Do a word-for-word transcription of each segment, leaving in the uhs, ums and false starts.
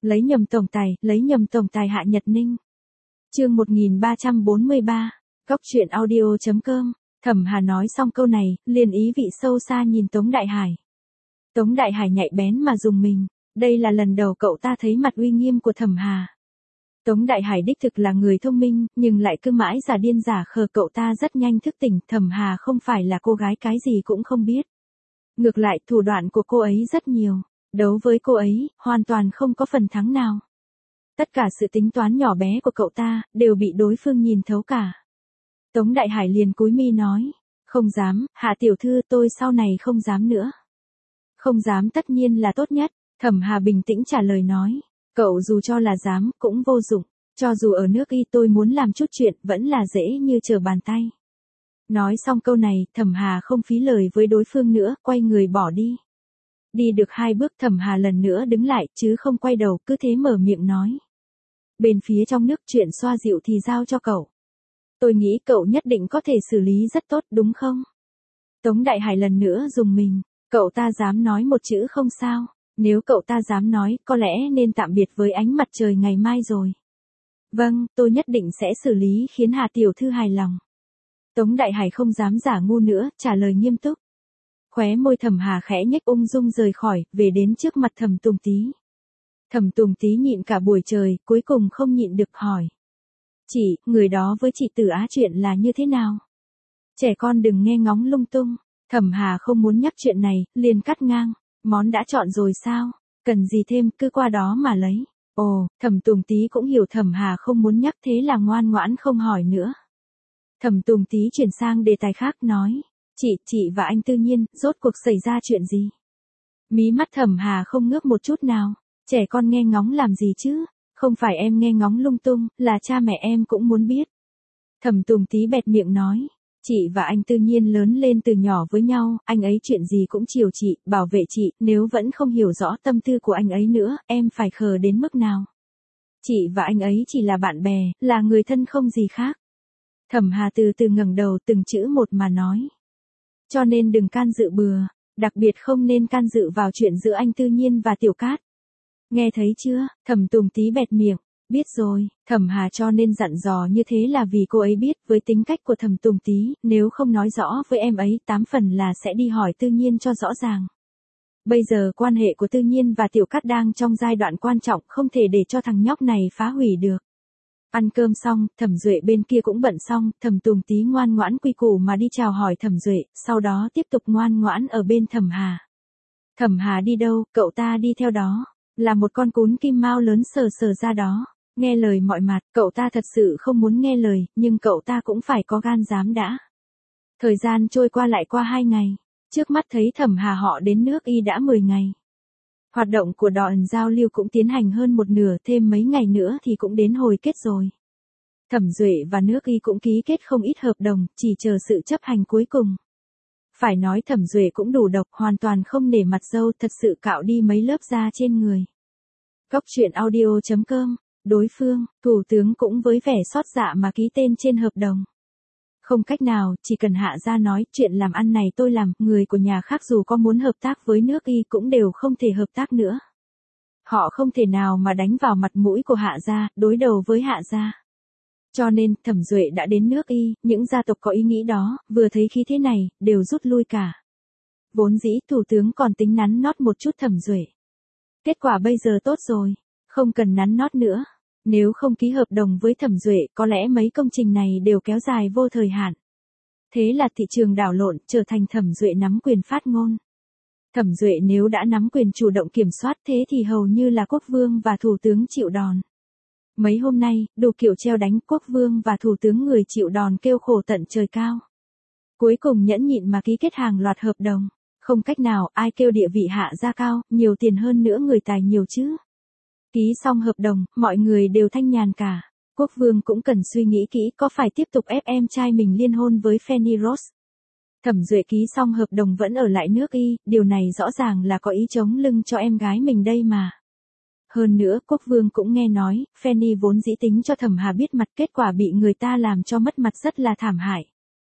Lấy nhầm tổng tài, lấy nhầm tổng tài Hạ Nhật Ninh. Chương một nghìn ba trăm bốn mươi ba, Góc truyện audio chấm com. Thẩm Hà nói xong câu này, liền ý vị sâu xa nhìn Tống Đại Hải. Tống Đại Hải nhạy bén mà dùng mình, đây là lần đầu cậu ta thấy mặt uy nghiêm của Thẩm Hà. Tống Đại Hải đích thực là người thông minh, nhưng lại cứ mãi giả điên giả khờ, cậu ta rất nhanh thức tỉnh, Thẩm Hà không phải là cô gái cái gì cũng không biết. Ngược lại, thủ đoạn của cô ấy rất nhiều, đấu với cô ấy, hoàn toàn không có phần thắng nào. Tất cả sự tính toán nhỏ bé của cậu ta, đều bị đối phương nhìn thấu cả. Tống Đại Hải liền cúi mi nói, không dám, Hạ tiểu thư, tôi sau này không dám nữa. Không dám tất nhiên là tốt nhất, Thẩm Hà bình tĩnh trả lời nói, cậu dù cho là dám, cũng vô dụng, cho dù ở nước Y tôi muốn làm chút chuyện, vẫn là dễ như trở bàn tay. Nói xong câu này, Thẩm Hà không phí lời với đối phương nữa, quay người bỏ đi. Đi được hai bước, Thẩm Hà lần nữa đứng lại, chứ không quay đầu, cứ thế mở miệng nói. Bên phía trong nước chuyện xoa dịu thì giao cho cậu. Tôi nghĩ cậu nhất định có thể xử lý rất tốt, đúng không? Tống Đại Hải lần nữa dùng mình, cậu ta dám nói một chữ không sao, nếu cậu ta dám nói, có lẽ nên tạm biệt với ánh mặt trời ngày mai rồi. Vâng, tôi nhất định sẽ xử lý khiến Hà tiểu thư hài lòng. Tống Đại Hải không dám giả ngu nữa, trả lời nghiêm túc. Khóe môi Thẩm Hà khẽ nhếch, ung dung rời khỏi, về đến trước mặt Thẩm Tùng Tý. Thẩm Tùng Tý nhịn cả buổi trời, cuối cùng không nhịn được hỏi. Chị, người đó với chị Tử Á chuyện là như thế nào? Trẻ con đừng nghe ngóng lung tung. Thẩm Hà không muốn nhắc chuyện này, liền cắt ngang. Món đã chọn rồi sao? Cần gì thêm, cứ qua đó mà lấy. Ồ, Thẩm Tùng Tý cũng hiểu Thẩm Hà không muốn nhắc, thế là ngoan ngoãn không hỏi nữa. Thẩm Tùng Tý chuyển sang đề tài khác nói. Chị, chị và anh Tư Nhiên, rốt cuộc xảy ra chuyện gì? Mí mắt Thẩm Hà không ngước một chút nào. Trẻ con nghe ngóng làm gì chứ? Không phải em nghe ngóng lung tung, là cha mẹ em cũng muốn biết. Thẩm Tùng Tý bẹt miệng nói. Chị và anh Tư Nhiên lớn lên từ nhỏ với nhau, anh ấy chuyện gì cũng chiều chị, bảo vệ chị, nếu vẫn không hiểu rõ tâm tư của anh ấy nữa, em phải khờ đến mức nào? Chị và anh ấy chỉ là bạn bè, là người thân không gì khác. Thẩm Hà từ từ ngẩng đầu, từng chữ một mà nói. Cho nên đừng can dự bừa, đặc biệt không nên can dự vào chuyện giữa anh Tư Nhiên và Tiểu Cát. Nghe thấy chưa? Thẩm Tùng Tý bẹt miệng. Biết rồi, Thẩm Hà cho nên dặn dò như thế là vì cô ấy biết, với tính cách của Thẩm Tùng Tý, nếu không nói rõ với em ấy, tám phần là sẽ đi hỏi Tư Nhiên cho rõ ràng. Bây giờ quan hệ của Tư Nhiên và Tiểu Cát đang trong giai đoạn quan trọng, không thể để cho thằng nhóc này phá hủy được. Ăn cơm xong, Thẩm Duệ bên kia cũng bận xong, Thẩm Tùng Tý ngoan ngoãn quy củ mà đi chào hỏi Thẩm Duệ, sau đó tiếp tục ngoan ngoãn ở bên Thẩm Hà. Thẩm Hà đi đâu, cậu ta đi theo đó, là một con cún kim mao lớn sờ sờ ra đó. Nghe lời mọi mặt, cậu ta thật sự không muốn nghe lời, nhưng cậu ta cũng phải có gan dám đã. Thời gian trôi qua lại qua hai ngày, trước mắt thấy Thẩm Hà họ đến nước Y đã mười ngày. Hoạt động của đoàn giao lưu cũng tiến hành hơn một nửa, thêm mấy ngày nữa thì cũng đến hồi kết rồi. Thẩm Duệ và nước Y cũng ký kết không ít hợp đồng, chỉ chờ sự chấp hành cuối cùng. Phải nói Thẩm Duệ cũng đủ độc, hoàn toàn không nể mặt dâu, thật sự cạo đi mấy lớp da trên người. Góc truyện audio chấm com. Đối phương, thủ tướng cũng với vẻ xót dạ mà ký tên trên hợp đồng. Không cách nào, chỉ cần hạ gia nói, chuyện làm ăn này tôi làm, người của nhà khác dù có muốn hợp tác với nước Y cũng đều không thể hợp tác nữa. Họ không thể nào mà đánh vào mặt mũi của hạ gia, đối đầu với hạ gia. Cho nên, Thẩm Duệ đã đến nước Y, những gia tộc có ý nghĩ đó, vừa thấy khí thế này, đều rút lui cả. Vốn dĩ, thủ tướng còn tính nắn nót một chút Thẩm Duệ. Kết quả bây giờ tốt rồi, không cần nắn nót nữa. Nếu không ký hợp đồng với Thẩm Duệ, có lẽ mấy công trình này đều kéo dài vô thời hạn. Thế là thị trường đảo lộn, trở thành Thẩm Duệ nắm quyền phát ngôn. Thẩm Duệ nếu đã nắm quyền chủ động kiểm soát, thế thì hầu như là quốc vương và thủ tướng chịu đòn. Mấy hôm nay, đủ kiểu treo đánh, quốc vương và thủ tướng người chịu đòn kêu khổ tận trời cao. Cuối cùng nhẫn nhịn mà ký kết hàng loạt hợp đồng. Không cách nào, ai kêu địa vị hạ gia cao, nhiều tiền hơn nữa người tài nhiều chứ. Ký xong hợp đồng, mọi người đều thanh nhàn cả. Quốc vương cũng cần suy nghĩ kỹ có phải tiếp tục ép em trai mình liên hôn với Fanny Rose. Thẩm Duệ ký xong hợp đồng vẫn ở lại nước Y, điều này rõ ràng là có ý chống lưng cho em gái mình đây mà. Hơn nữa, quốc vương cũng nghe nói, Fanny vốn dĩ tính cho Thẩm Hà biết mặt, kết quả bị người ta làm cho mất mặt rất là thảm hại.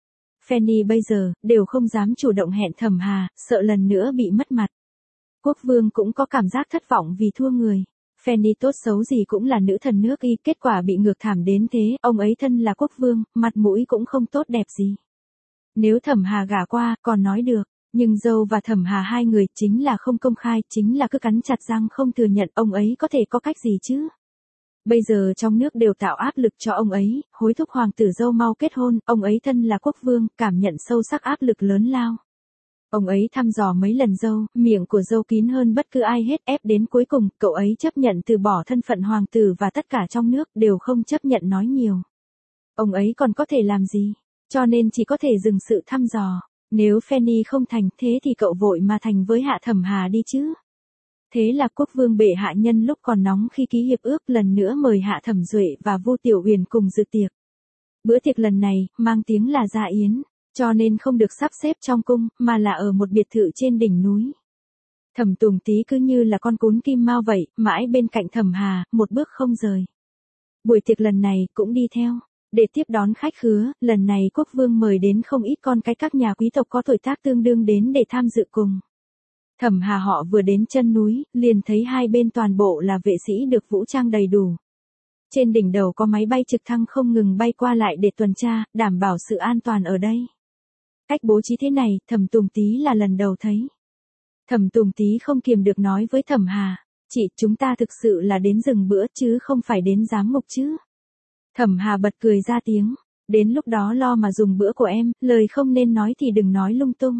Fanny bây giờ, đều không dám chủ động hẹn Thẩm Hà, sợ lần nữa bị mất mặt. Quốc vương cũng có cảm giác thất vọng vì thua người. Fanny tốt xấu gì cũng là nữ thần nước Y, kết quả bị ngược thảm đến thế, ông ấy thân là quốc vương, mặt mũi cũng không tốt đẹp gì. Nếu Thẩm Hà gả qua, còn nói được, nhưng dâu và Thẩm Hà hai người chính là không công khai, chính là cứ cắn chặt răng không thừa nhận, ông ấy có thể có cách gì chứ? Bây giờ trong nước đều tạo áp lực cho ông ấy, hối thúc hoàng tử dâu mau kết hôn, ông ấy thân là quốc vương, cảm nhận sâu sắc áp lực lớn lao. Ông ấy thăm dò mấy lần dâu, miệng của dâu kín hơn bất cứ ai hết, ép đến cuối cùng, cậu ấy chấp nhận từ bỏ thân phận hoàng tử và tất cả trong nước đều không chấp nhận nói nhiều. Ông ấy còn có thể làm gì? Cho nên chỉ có thể dừng sự thăm dò. Nếu Fanny không thành thế thì cậu vội mà thành với Hạ Thẩm Hà đi chứ. Thế là quốc vương bệ hạ nhân lúc còn nóng khi ký hiệp ước lần nữa mời Hạ Thẩm Duệ và Vu Tiểu Uyển cùng dự tiệc. Bữa tiệc lần này, mang tiếng là gia yến, cho nên không được sắp xếp trong cung, mà là ở một biệt thự trên đỉnh núi. Thẩm Tùng Tý cứ như là con cún kim mao vậy, mãi bên cạnh Thẩm Hà, một bước không rời. Buổi tiệc lần này cũng đi theo. Để tiếp đón khách khứa, lần này quốc vương mời đến không ít con cái các nhà quý tộc có tuổi tác tương đương đến để tham dự cùng. Thẩm Hà họ vừa đến chân núi, liền thấy hai bên toàn bộ là vệ sĩ được vũ trang đầy đủ. Trên đỉnh đầu có máy bay trực thăng không ngừng bay qua lại để tuần tra, đảm bảo sự an toàn ở đây. Cách bố trí thế này, Thẩm Tùng Tý là lần đầu thấy. Thẩm Tùng Tý không kiềm được nói với Thẩm Hà, chị, chúng ta thực sự là đến dừng bữa chứ không phải đến giám mục chứ. Thẩm Hà bật cười ra tiếng, đến lúc đó lo mà dùng bữa của em, lời không nên nói thì đừng nói lung tung.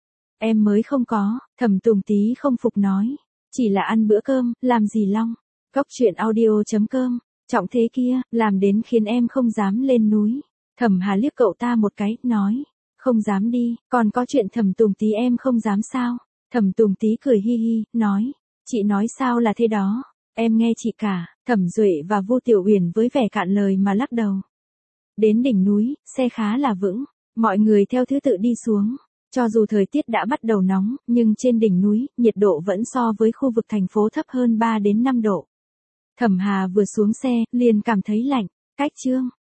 Em mới không có, Thẩm Tùng Tý không phục nói, chỉ là ăn bữa cơm, làm gì long. Góc truyện audio chấm com, trọng thế kia, làm đến khiến em không dám lên núi. Thẩm Hà liếc cậu ta một cái, nói, không dám đi, còn có chuyện Thẩm Tùng Tý em không dám sao. Thẩm Tùng Tý cười hi hi, nói, chị nói sao là thế đó, em nghe chị cả. Thẩm Duệ và Vu Tiểu Uyển với vẻ cạn lời mà lắc đầu. Đến đỉnh núi, xe khá là vững, mọi người theo thứ tự đi xuống. Cho dù thời tiết đã bắt đầu nóng, nhưng trên đỉnh núi, nhiệt độ vẫn so với khu vực thành phố thấp hơn ba đến năm độ. Thẩm Hà vừa xuống xe, liền cảm thấy lạnh, cách chương.